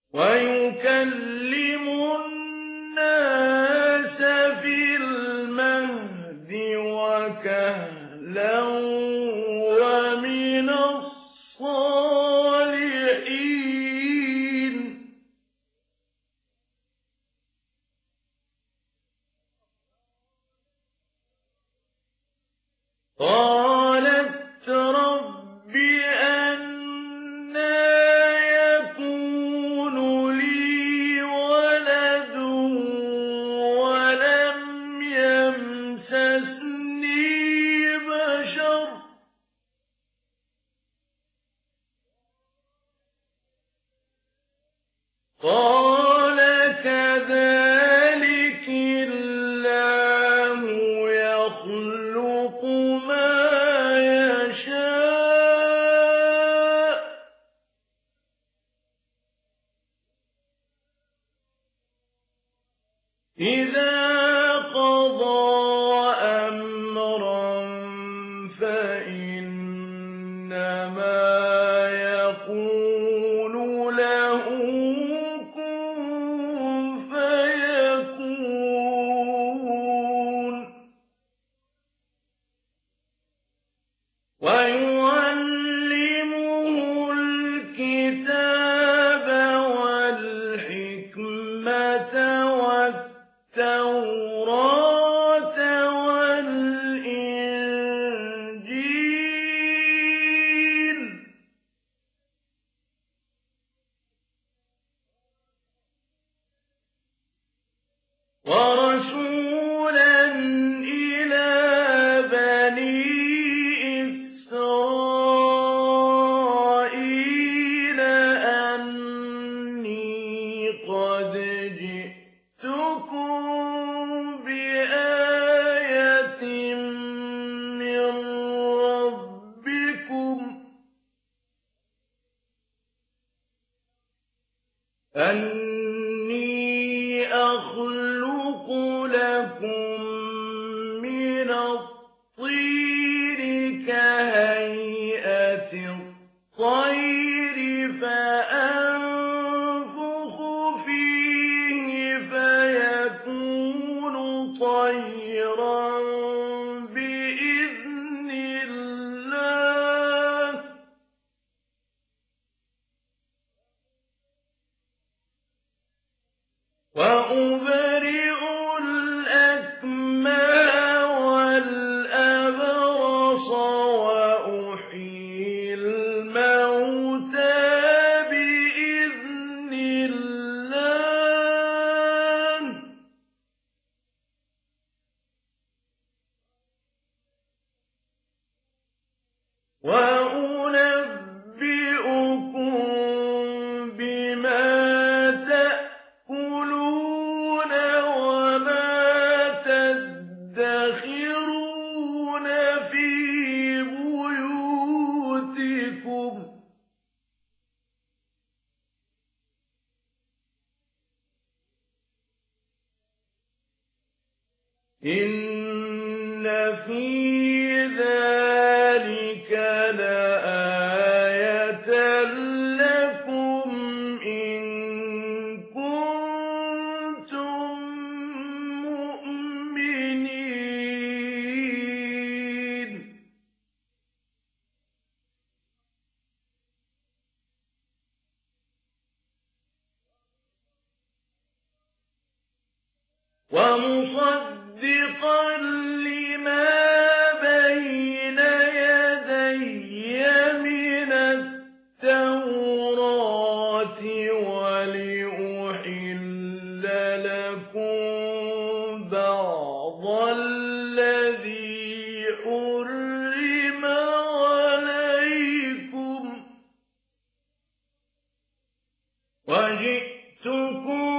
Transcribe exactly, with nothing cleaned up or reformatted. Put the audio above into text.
ويكلم الناس في المهد وكهلا ومن الصالحين قالت رب أنى يكون لي ولد ولم يمسسني بشر قال كذلك الله يخلق ما يشاء إذا قضى أمرا فإنما يقول له كن فيكون ويعلمه الكتاب والحكمة والتوراة والإنجيل ورسولا إلى بني إسرائيل أني قد جئتكم بآية من ربكم أني أخلق لكم من الطين كهيئة الطير فأنفخ فيه فيكون طيرا بإذن الله وأبرئ الأكمه والأبرص وأحيي الموتى بإذن الله وأنبئكم بما تأكلون وما تدخرون في بيوتكم إن في ذلك لآية لكم إن كنتم مؤمنين ومصدقا لما بين يدي من التوراة ولأحل لكم بعض الذي حرم عليكم وجئتكم